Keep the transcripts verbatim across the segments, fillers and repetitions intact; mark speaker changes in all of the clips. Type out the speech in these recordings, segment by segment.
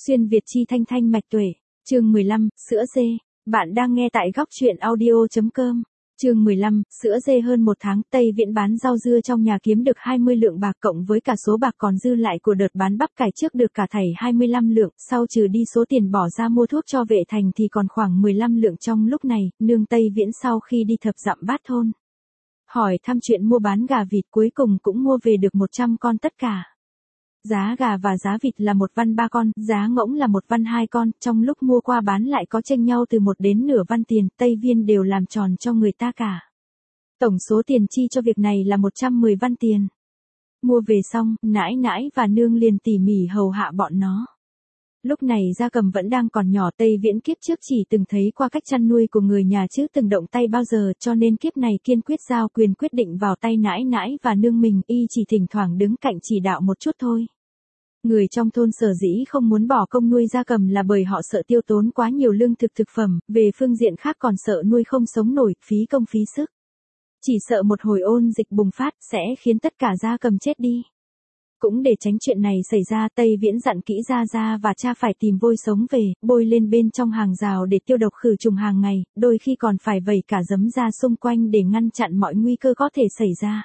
Speaker 1: Xuyên Việt chi thanh thanh mạch tuệ. Chương mười lăm, sữa dê. Bạn đang nghe tại góc truyện audio chấm com. Chương mười lăm, sữa dê. Hơn một tháng, Tây Viễn bán rau dưa trong nhà kiếm được hai mươi lượng bạc, cộng với cả số bạc còn dư lại của đợt bán bắp cải trước được cả thảy hai mươi lăm lượng, sau trừ đi số tiền bỏ ra mua thuốc cho Vệ Thành thì còn khoảng mười lăm lượng. Trong lúc này, nương Tây Viễn sau khi đi thập dặm bát thôn, hỏi thăm chuyện mua bán gà vịt, cuối cùng cũng mua về được một trăm con tất cả. Giá gà và giá vịt là một văn ba con, giá ngỗng là một văn hai con, trong lúc mua qua bán lại có chênh nhau từ một đến nửa văn tiền, Tây Viên đều làm tròn cho người ta cả. Tổng số tiền chi cho việc này là một trăm mười văn tiền. Mua về xong, nãi nãi và nương liền tỉ mỉ hầu hạ bọn nó. Lúc này Gia Cầm vẫn đang còn nhỏ, Tây Viễn kiếp trước chỉ từng thấy qua cách chăn nuôi của người nhà chứ từng động tay bao giờ, cho nên kiếp này kiên quyết giao quyền quyết định vào tay nãi nãi và nương mình, y chỉ thỉnh thoảng đứng cạnh chỉ đạo một chút thôi. Người trong thôn sở dĩ không muốn bỏ công nuôi Gia Cầm là bởi họ sợ tiêu tốn quá nhiều lương thực thực phẩm, về phương diện khác còn sợ nuôi không sống nổi, phí công phí sức. Chỉ sợ một hồi ôn dịch bùng phát sẽ khiến tất cả Gia Cầm chết đi. Cũng để tránh chuyện này xảy ra, Tây Viễn dặn kỹ Gia Gia và cha phải tìm vôi sống về, bôi lên bên trong hàng rào để tiêu độc khử trùng hàng ngày, đôi khi còn phải vẩy cả giấm ra xung quanh để ngăn chặn mọi nguy cơ có thể xảy ra.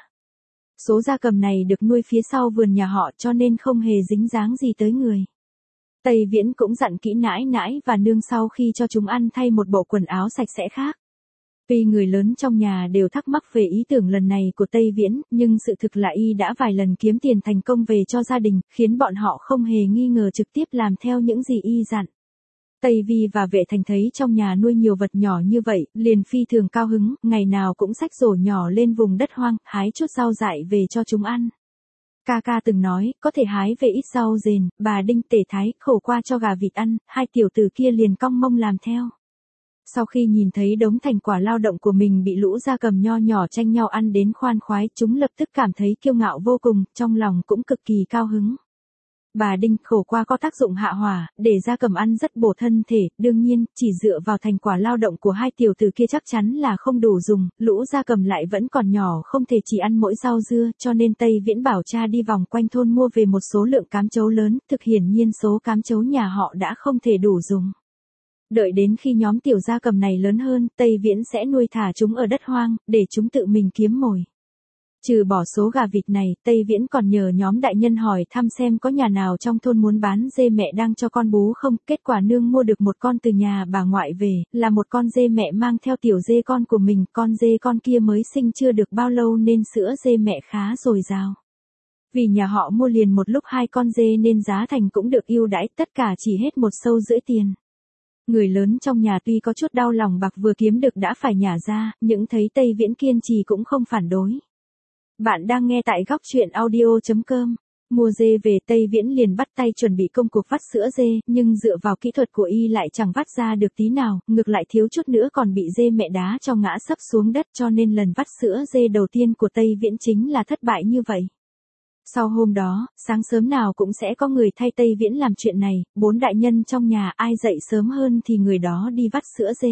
Speaker 1: Số gia cầm này được nuôi phía sau vườn nhà họ cho nên không hề dính dáng gì tới người. Tây Viễn cũng dặn kỹ nãi nãi và nương sau khi cho chúng ăn thay một bộ quần áo sạch sẽ khác. Vì người lớn trong nhà đều thắc mắc về ý tưởng lần này của Tây Viễn, nhưng sự thực là y đã vài lần kiếm tiền thành công về cho gia đình, khiến bọn họ không hề nghi ngờ, trực tiếp làm theo những gì y dặn. Tây Vi và Vệ Thành thấy trong nhà nuôi nhiều vật nhỏ như vậy, liền phi thường cao hứng, ngày nào cũng xách rổ nhỏ lên vùng đất hoang, hái chút rau dại về cho chúng ăn. Ca ca từng nói, có thể hái về ít rau dền, bà Đinh tể thái, khổ qua cho gà vịt ăn, hai tiểu tử kia liền cong mông làm theo. Sau khi nhìn thấy đống thành quả lao động của mình bị lũ gia cầm nho nhỏ tranh nhau ăn đến khoan khoái, chúng lập tức cảm thấy kiêu ngạo vô cùng, trong lòng cũng cực kỳ cao hứng. Bà Đinh khổ qua có tác dụng hạ hỏa, để gia cầm ăn rất bổ thân thể, đương nhiên, chỉ dựa vào thành quả lao động của hai tiểu tử kia chắc chắn là không đủ dùng, lũ gia cầm lại vẫn còn nhỏ không thể chỉ ăn mỗi rau dưa, cho nên Tây Viễn bảo cha đi vòng quanh thôn mua về một số lượng cám chấu lớn, thực hiển nhiên số cám chấu nhà họ đã không thể đủ dùng. Đợi đến khi nhóm tiểu gia cầm này lớn hơn, Tây Viễn sẽ nuôi thả chúng ở đất hoang, để chúng tự mình kiếm mồi. Trừ bỏ số gà vịt này, Tây Viễn còn nhờ nhóm đại nhân hỏi thăm xem có nhà nào trong thôn muốn bán dê mẹ đang cho con bú không, kết quả nương mua được một con từ nhà bà ngoại về, là một con dê mẹ mang theo tiểu dê con của mình, con dê con kia mới sinh chưa được bao lâu nên sữa dê mẹ khá dồi dào. Vì nhà họ mua liền một lúc hai con dê nên giá thành cũng được ưu đãi, tất cả chỉ hết một sâu rưỡi tiền. Người lớn trong nhà tuy có chút đau lòng, bạc vừa kiếm được đã phải nhả ra, nhưng thấy Tây Viễn kiên trì cũng không phản đối. Bạn đang nghe tại góc truyện audio chấm com. Mua dê về, Tây Viễn liền bắt tay chuẩn bị công cuộc vắt sữa dê, nhưng dựa vào kỹ thuật của y lại chẳng vắt ra được tí nào, ngược lại thiếu chút nữa còn bị dê mẹ đá cho ngã sấp xuống đất, cho nên lần vắt sữa dê đầu tiên của Tây Viễn chính là thất bại như vậy. Sau hôm đó, sáng sớm nào cũng sẽ có người thay Tây Viễn làm chuyện này, bốn đại nhân trong nhà ai dậy sớm hơn thì người đó đi vắt sữa dê.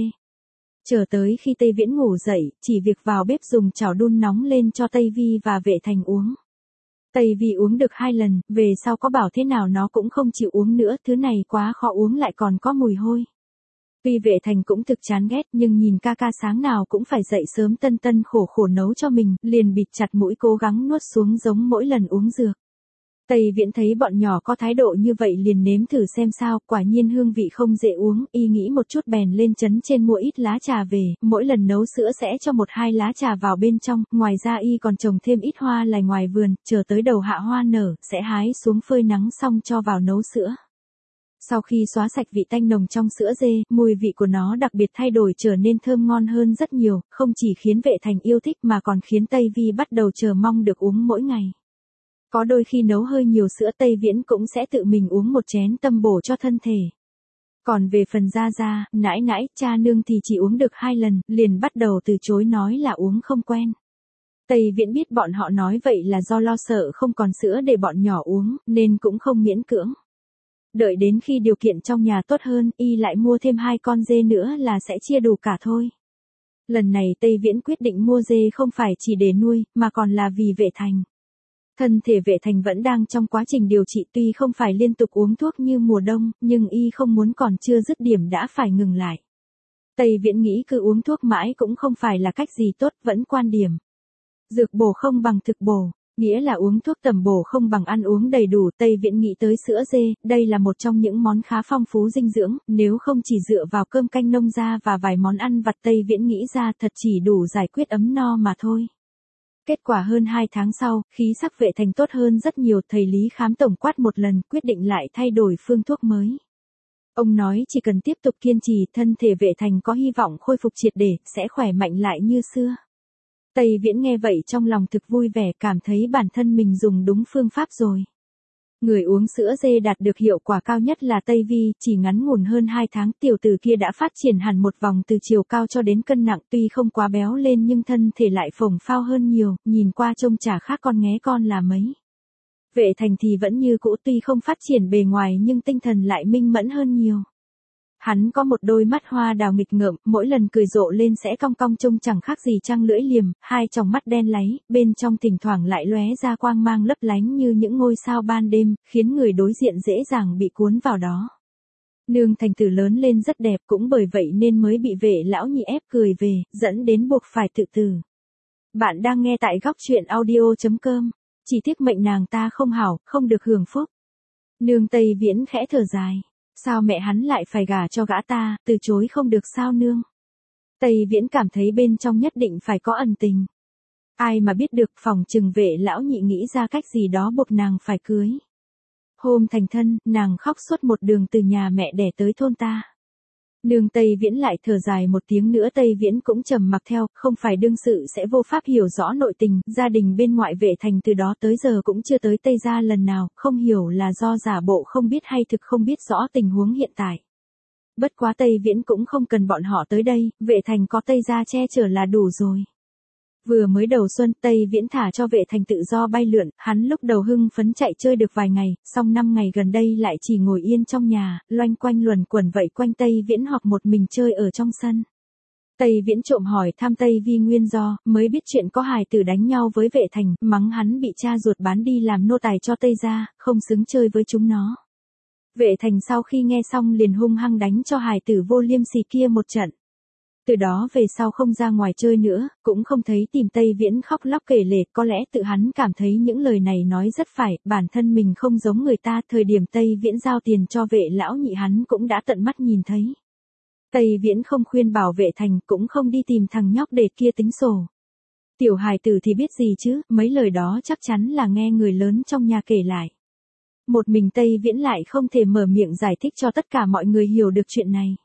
Speaker 1: Chờ tới khi Tây Viễn ngủ dậy, chỉ việc vào bếp dùng chảo đun nóng lên cho Tây Vi và Vệ Thành uống. Tây Vi uống được hai lần, về sau có bảo thế nào nó cũng không chịu uống nữa, thứ này quá khó uống lại còn có mùi hôi. Tuy Vệ Thành cũng thực chán ghét nhưng nhìn ca ca sáng nào cũng phải dậy sớm tân tân khổ khổ nấu cho mình, liền bịt chặt mũi cố gắng nuốt xuống giống mỗi lần uống dược. Tây Viễn thấy bọn nhỏ có thái độ như vậy liền nếm thử xem sao, quả nhiên hương vị không dễ uống, y nghĩ một chút bèn lên trấn trên mua ít lá trà về, mỗi lần nấu sữa sẽ cho một hai lá trà vào bên trong, ngoài ra y còn trồng thêm ít hoa lài ngoài vườn, chờ tới đầu hạ hoa nở, sẽ hái xuống phơi nắng xong cho vào nấu sữa. Sau khi xóa sạch vị tanh nồng trong sữa dê, mùi vị của nó đặc biệt thay đổi trở nên thơm ngon hơn rất nhiều, không chỉ khiến Vệ Thành yêu thích mà còn khiến Tây Vi bắt đầu chờ mong được uống mỗi ngày. Có đôi khi nấu hơi nhiều sữa, Tây Viễn cũng sẽ tự mình uống một chén tâm bổ cho thân thể. Còn về phần Gia Gia, nãi nãi, cha nương thì chỉ uống được hai lần, liền bắt đầu từ chối nói là uống không quen. Tây Viễn biết bọn họ nói vậy là do lo sợ không còn sữa để bọn nhỏ uống, nên cũng không miễn cưỡng. Đợi đến khi điều kiện trong nhà tốt hơn, y lại mua thêm hai con dê nữa là sẽ chia đủ cả thôi. Lần này Tây Viễn quyết định mua dê không phải chỉ để nuôi, mà còn là vì Vệ Thành. Thân thể Vệ Thành vẫn đang trong quá trình điều trị, tuy không phải liên tục uống thuốc như mùa đông, nhưng y không muốn còn chưa dứt điểm đã phải ngừng lại. Tây Viễn nghĩ cứ uống thuốc mãi cũng không phải là cách gì tốt, vẫn quan điểm. Dược bổ không bằng thực bổ, nghĩa là uống thuốc tầm bổ không bằng ăn uống đầy đủ. Tây Viễn nghĩ tới sữa dê, đây là một trong những món khá phong phú dinh dưỡng, nếu không chỉ dựa vào cơm canh nông gia và vài món ăn vặt Tây Viễn nghĩ ra thật chỉ đủ giải quyết ấm no mà thôi. Kết quả hơn hai tháng sau, khí sắc Vệ Thành tốt hơn rất nhiều, thầy Lý khám tổng quát một lần, quyết định lại thay đổi phương thuốc mới. Ông nói chỉ cần tiếp tục kiên trì, thân thể Vệ Thành có hy vọng khôi phục triệt để, sẽ khỏe mạnh lại như xưa. Tây Viễn nghe vậy trong lòng thực vui vẻ, cảm thấy bản thân mình dùng đúng phương pháp rồi. Người uống sữa dê đạt được hiệu quả cao nhất là Tây Vi, chỉ ngắn ngủn hơn hai tháng tiểu tử kia đã phát triển hẳn một vòng từ chiều cao cho đến cân nặng, tuy không quá béo lên nhưng thân thể lại phồng phao hơn nhiều, nhìn qua trông chả khác con nghé con là mấy. Vệ Thành thì vẫn như cũ, tuy không phát triển bề ngoài nhưng tinh thần lại minh mẫn hơn nhiều. Hắn có một đôi mắt hoa đào nghịch ngợm, mỗi lần cười rộ lên sẽ cong cong trông chẳng khác gì trăng lưỡi liềm, hai tròng mắt đen láy, bên trong thỉnh thoảng lại lóe ra quang mang lấp lánh như những ngôi sao ban đêm, khiến người đối diện dễ dàng bị cuốn vào đó. Nương Thành Tử lớn lên rất đẹp, cũng bởi vậy nên mới bị Vệ lão nhị ép cười về, dẫn đến buộc phải tự tử. Bạn đang nghe tại góc truyện audio chấm com. Chỉ tiếc mệnh nàng ta không hảo, không được hưởng phúc. Nương Tây Viễn khẽ thở dài. Sao mẹ hắn lại phải gả cho gã ta, từ chối không được sao nương? Tây Viễn cảm thấy bên trong nhất định phải có ẩn tình. Ai mà biết được, phòng chừng Vệ lão nhị nghĩ ra cách gì đó buộc nàng phải cưới. Hôm thành thân, nàng khóc suốt một đường từ nhà mẹ đẻ tới thôn ta. Nương Tây Viễn lại thở dài một tiếng nữa, Tây Viễn cũng trầm mặc theo, không phải đương sự sẽ vô pháp hiểu rõ nội tình, gia đình bên ngoại Vệ Thành từ đó tới giờ cũng chưa tới Tây gia lần nào, không hiểu là do giả bộ không biết hay thực không biết rõ tình huống hiện tại. Bất quá Tây Viễn cũng không cần bọn họ tới đây, Vệ Thành có Tây gia che chở là đủ rồi. Vừa mới đầu xuân, Tây Viễn thả cho Vệ Thành tự do bay lượn, hắn lúc đầu hưng phấn chạy chơi được vài ngày, song năm ngày gần đây lại chỉ ngồi yên trong nhà, loanh quanh luẩn quẩn vậy quanh Tây Viễn hoặc một mình chơi ở trong sân. Tây Viễn trộm hỏi thăm Tây Vi nguyên do, mới biết chuyện có hài tử đánh nhau với Vệ Thành, mắng hắn bị cha ruột bán đi làm nô tài cho Tây gia, không xứng chơi với chúng nó. Vệ Thành sau khi nghe xong liền hung hăng đánh cho hài tử vô liêm sỉ kia một trận. Từ đó về sau không ra ngoài chơi nữa, cũng không thấy tìm Tây Viễn khóc lóc kể lể, có lẽ tự hắn cảm thấy những lời này nói rất phải, bản thân mình không giống người ta, thời điểm Tây Viễn giao tiền cho Vệ lão nhị hắn cũng đã tận mắt nhìn thấy. Tây Viễn không khuyên bảo Vệ Thành, cũng không đi tìm thằng nhóc để kia tính sổ. Tiểu hài tử thì biết gì chứ, mấy lời đó chắc chắn là nghe người lớn trong nhà kể lại. Một mình Tây Viễn lại không thể mở miệng giải thích cho tất cả mọi người hiểu được chuyện này.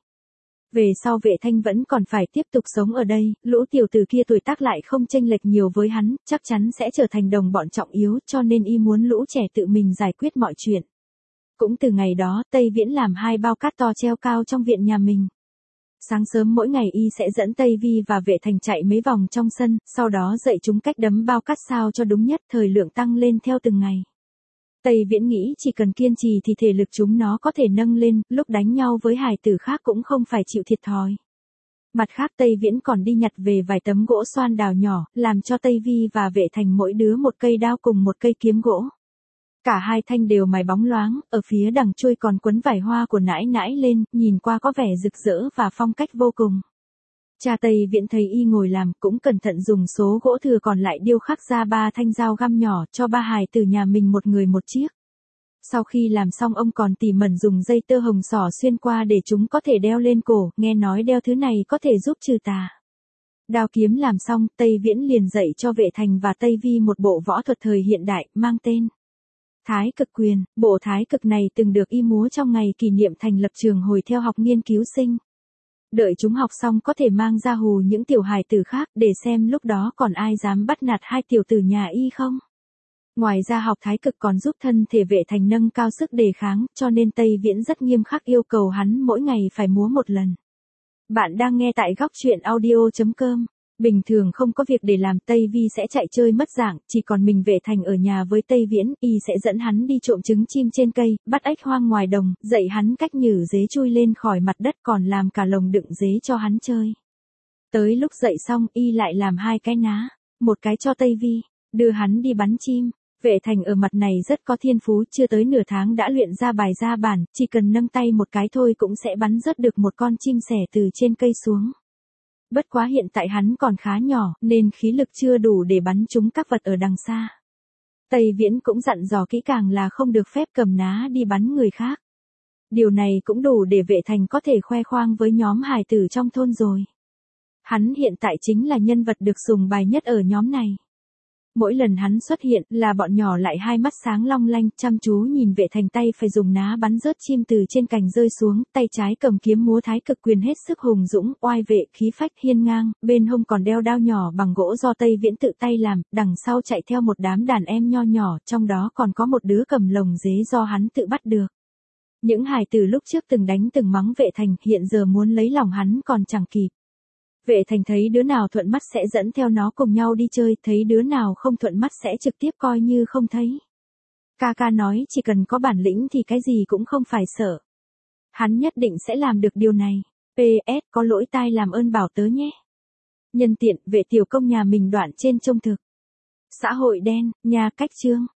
Speaker 1: Về sau Vệ Thanh vẫn còn phải tiếp tục sống ở đây, lũ tiểu tử kia tuổi tác lại không chênh lệch nhiều với hắn, chắc chắn sẽ trở thành đồng bọn trọng yếu, cho nên y muốn lũ trẻ tự mình giải quyết mọi chuyện. Cũng từ ngày đó, Tây Viễn làm hai bao cát to treo cao trong viện nhà mình. Sáng sớm mỗi ngày y sẽ dẫn Tây Vi và Vệ Thành chạy mấy vòng trong sân, sau đó dạy chúng cách đấm bao cát sao cho đúng nhất, thời lượng tăng lên theo từng ngày. Tây Viễn nghĩ chỉ cần kiên trì thì thể lực chúng nó có thể nâng lên, lúc đánh nhau với hài tử khác cũng không phải chịu thiệt thòi. Mặt khác Tây Viễn còn đi nhặt về vài tấm gỗ xoan đào nhỏ, làm cho Tây Vi và Vệ Thành mỗi đứa một cây đao cùng một cây kiếm gỗ. Cả hai thanh đều mài bóng loáng, ở phía đằng chuôi còn quấn vải hoa của nãi nãi lên, nhìn qua có vẻ rực rỡ và phong cách vô cùng. Cha Tây Viễn thấy y ngồi làm, cũng cẩn thận dùng số gỗ thừa còn lại điêu khắc ra ba thanh dao găm nhỏ, cho ba hài từ nhà mình một người một chiếc. Sau khi làm xong ông còn tỉ mẩn dùng dây tơ hồng xỏ xuyên qua để chúng có thể đeo lên cổ, nghe nói đeo thứ này có thể giúp trừ tà. Đao kiếm làm xong, Tây Viễn liền dạy cho Vệ Thành và Tây Vi một bộ võ thuật thời hiện đại, mang tên Thái Cực Quyền. Bộ Thái Cực này từng được y múa trong ngày kỷ niệm thành lập trường hồi theo học nghiên cứu sinh. Đợi chúng học xong có thể mang ra hù những tiểu hài tử khác, để xem lúc đó còn ai dám bắt nạt hai tiểu tử nhà y không. Ngoài ra học Thái Cực còn giúp thân thể Vệ Thành nâng cao sức đề kháng, cho nên Tây Viễn rất nghiêm khắc yêu cầu hắn mỗi ngày phải múa một lần. Bạn đang nghe tại góc truyện audio chấm com. Bình thường không có việc để làm, Tây Vi sẽ chạy chơi mất dạng, chỉ còn mình Vệ Thành ở nhà với Tây Viễn, y sẽ dẫn hắn đi trộm trứng chim trên cây, bắt ếch hoang ngoài đồng, dạy hắn cách nhử dế chui lên khỏi mặt đất, còn làm cả lồng đựng dế cho hắn chơi. Tới lúc dạy xong, y lại làm hai cái ná, một cái cho Tây Vi, đưa hắn đi bắn chim. Vệ Thành ở mặt này rất có thiên phú, chưa tới nửa tháng đã luyện ra bài ra bản, chỉ cần nâng tay một cái thôi cũng sẽ bắn rớt được một con chim sẻ từ trên cây xuống. Bất quá hiện tại hắn còn khá nhỏ, nên khí lực chưa đủ để bắn trúng các vật ở đằng xa. Tây Viễn cũng dặn dò kỹ càng là không được phép cầm ná đi bắn người khác. Điều này cũng đủ để Vệ Thành có thể khoe khoang với nhóm hài tử trong thôn rồi. Hắn hiện tại chính là nhân vật được sùng bài nhất ở nhóm này. Mỗi lần hắn xuất hiện là bọn nhỏ lại hai mắt sáng long lanh chăm chú nhìn Vệ Thành tay phải dùng ná bắn rớt chim từ trên cành rơi xuống, tay trái cầm kiếm múa thái cực quyền hết sức hùng dũng, oai vệ, khí phách hiên ngang, bên hông còn đeo đao nhỏ bằng gỗ do Tây Viễn tự tay làm, đằng sau chạy theo một đám đàn em nho nhỏ, trong đó còn có một đứa cầm lồng dế do hắn tự bắt được. Những hài tử lúc trước từng đánh từng mắng Vệ Thành hiện giờ muốn lấy lòng hắn còn chẳng kịp. Vệ Thành thấy đứa nào thuận mắt sẽ dẫn theo nó cùng nhau đi chơi, thấy đứa nào không thuận mắt sẽ trực tiếp coi như không thấy. Ca ca nói chỉ cần có bản lĩnh thì cái gì cũng không phải sợ. Hắn nhất định sẽ làm được điều này. pê ét có lỗi tai làm ơn bảo tớ nhé. Nhân tiện, Vệ tiểu công nhà mình đoạn trên trông thực. Xã hội đen, nhà cách chương.